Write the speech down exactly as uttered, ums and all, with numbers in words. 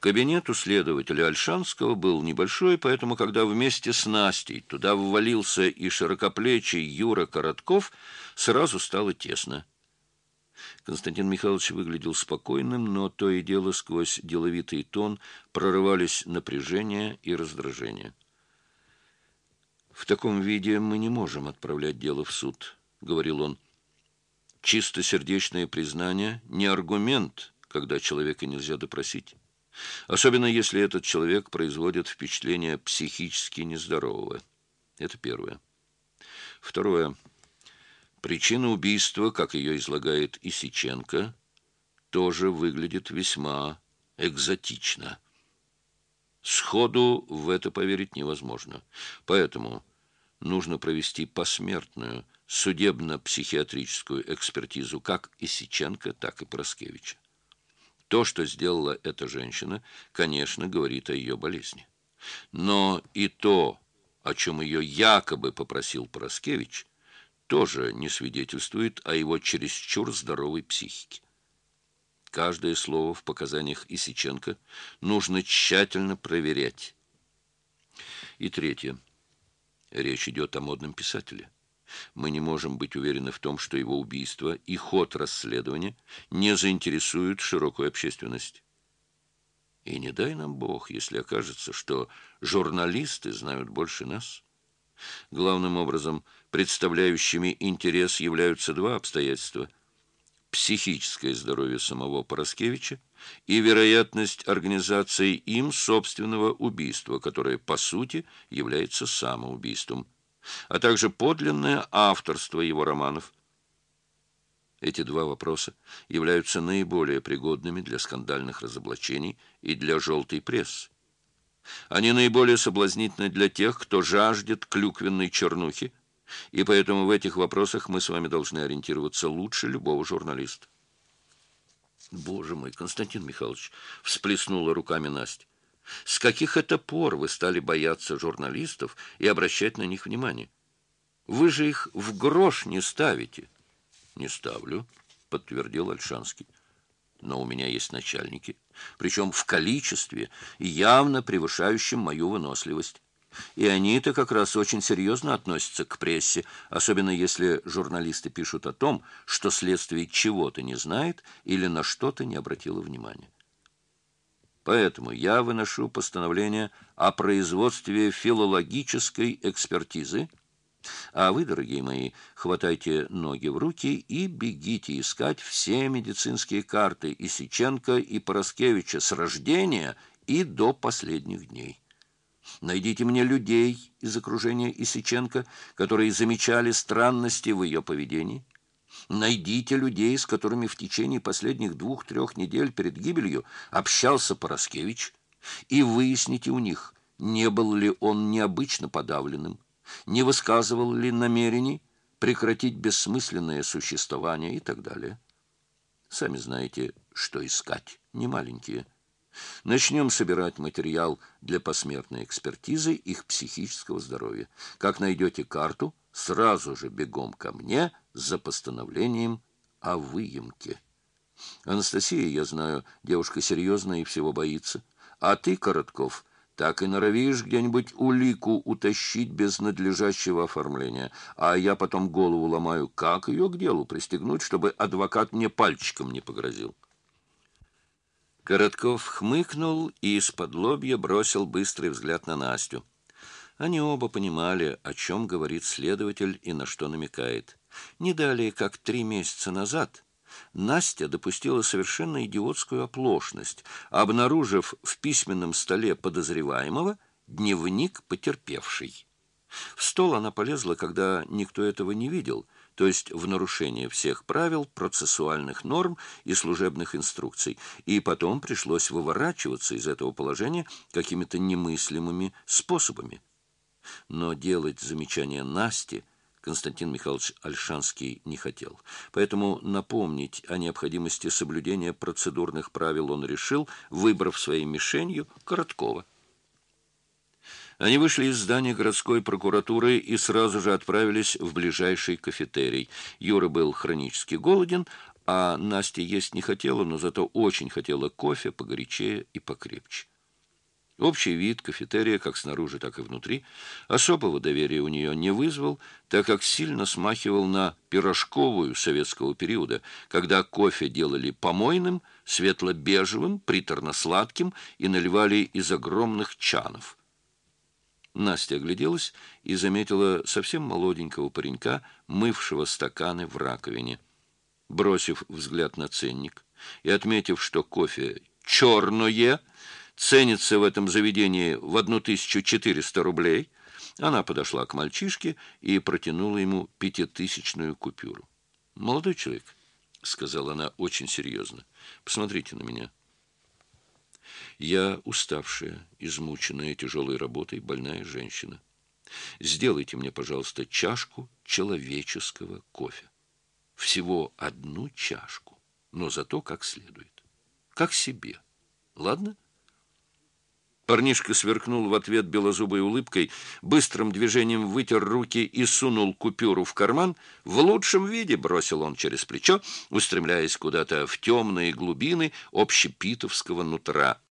Кабинет у следователя Ольшанского был небольшой, поэтому, когда вместе с Настей туда ввалился и широкоплечий Юра Коротков, сразу стало тесно. Константин Михайлович выглядел спокойным, но то и дело сквозь деловитый тон прорывались напряжение и раздражение. «В таком виде мы не можем отправлять дело в суд», — говорил он. «Чистосердечное признание не аргумент, когда человека нельзя допросить. Особенно если этот человек производит впечатление психически нездорового. Это первое. Второе. Причина убийства, как ее излагает Исиченко, тоже выглядит весьма экзотично. Сходу в это поверить невозможно. Поэтому нужно провести посмертную судебно-психиатрическую экспертизу как Исиченко, так и Пороскевича. То, что сделала эта женщина, конечно, говорит о ее болезни. Но и то, о чем ее якобы попросил Пороскевич, тоже не свидетельствует о его чересчур здоровой психике. Каждое слово в показаниях Исиченко нужно тщательно проверять. И третье. Речь идет о модном писателе. Мы не можем быть уверены в том, что его убийство и ход расследования не заинтересуют широкую общественность. И не дай нам Бог, если окажется, что журналисты знают больше нас. Главным образом, представляющими интерес являются два обстоятельства: психическое здоровье самого Пороскевича и вероятность организации им собственного убийства, которое, по сути, является самоубийством, а также подлинное авторство его романов. Эти два вопроса являются наиболее пригодными для скандальных разоблачений и для желтой прессы. Они наиболее соблазнительны для тех, кто жаждет клюквенной чернухи, и поэтому в этих вопросах мы с вами должны ориентироваться лучше любого журналиста. «Боже мой, Константин Михайлович!» — всплеснула руками Настя. «С каких это пор вы стали бояться журналистов и обращать на них внимание? Вы же их в грош не ставите». «Не ставлю», — подтвердил Ольшанский. «Но у меня есть начальники, причем в количестве, явно превышающем мою выносливость. И они-то как раз очень серьезно относятся к прессе, особенно если журналисты пишут о том, что следствие чего-то не знает или на что-то не обратило внимания. Поэтому я выношу постановление о производстве филологической экспертизы, а вы, дорогие мои, хватайте ноги в руки и бегите искать все медицинские карты Исиченко и Пороскевича с рождения и до последних дней. Найдите мне людей из окружения Исиченко, которые замечали странности в ее поведении. Найдите людей, с которыми в течение последних двух-трех недель перед гибелью общался Пороскевич, и выясните у них, не был ли он необычно подавленным, не высказывал ли намерений прекратить бессмысленное существование и так далее. Сами знаете, что искать, не маленькие. Начнем собирать материал для посмертной экспертизы их психического здоровья. Как найдете карту, сразу же бегом ко мне за постановлением о выемке. Анастасия, я знаю, девушка серьезная и всего боится. А ты, Коротков, так и норовишь где-нибудь улику утащить без надлежащего оформления. А я потом голову ломаю, как ее к делу пристегнуть, чтобы адвокат мне пальчиком не погрозил. Коротков хмыкнул и из-под лобья бросил быстрый взгляд на Настю. Они оба понимали, о чем говорит следователь и на что намекает. Не далее, как три месяца назад, Настя допустила совершенно идиотскую оплошность, обнаружив в письменном столе подозреваемого дневник потерпевшей. В стол она полезла, когда никто этого не видел, то есть в нарушение всех правил, процессуальных норм и служебных инструкций, и потом пришлось выворачиваться из этого положения какими-то немыслимыми способами. Но делать замечания Насте Константин Михайлович Ольшанский не хотел. Поэтому напомнить о необходимости соблюдения процедурных правил он решил, выбрав своей мишенью Короткова. Они вышли из здания городской прокуратуры и сразу же отправились в ближайший кафетерий. Юра был хронически голоден, А Настя есть не хотела, но зато очень хотела кофе погорячее и покрепче. Общий вид кафетерия, как снаружи, так и внутри, особого доверия у нее не вызвал, так как сильно смахивал на пирожковую советского периода, когда кофе делали помойным, светло-бежевым, приторно-сладким и наливали из огромных чанов. Настя огляделась и заметила совсем молоденького паренька, мывшего стаканы в раковине. Бросив взгляд на ценник и отметив, что кофе «черное» ценится в этом заведении в тысячу четыреста рублей, она подошла к мальчишке и протянула ему пятитысячную купюру. «Молодой человек», — сказала она очень серьезно, — «посмотрите на меня. Я уставшая, измученная тяжелой работой, больная женщина. Сделайте мне, пожалуйста, чашку человеческого кофе. Всего одну чашку, но зато как следует. Как себе. Ладно?» Парнишка сверкнул в ответ белозубой улыбкой, быстрым движением вытер руки и сунул купюру в карман. В лучшем виде бросил он через плечо, устремляясь куда-то в темные глубины общепитовского нутра.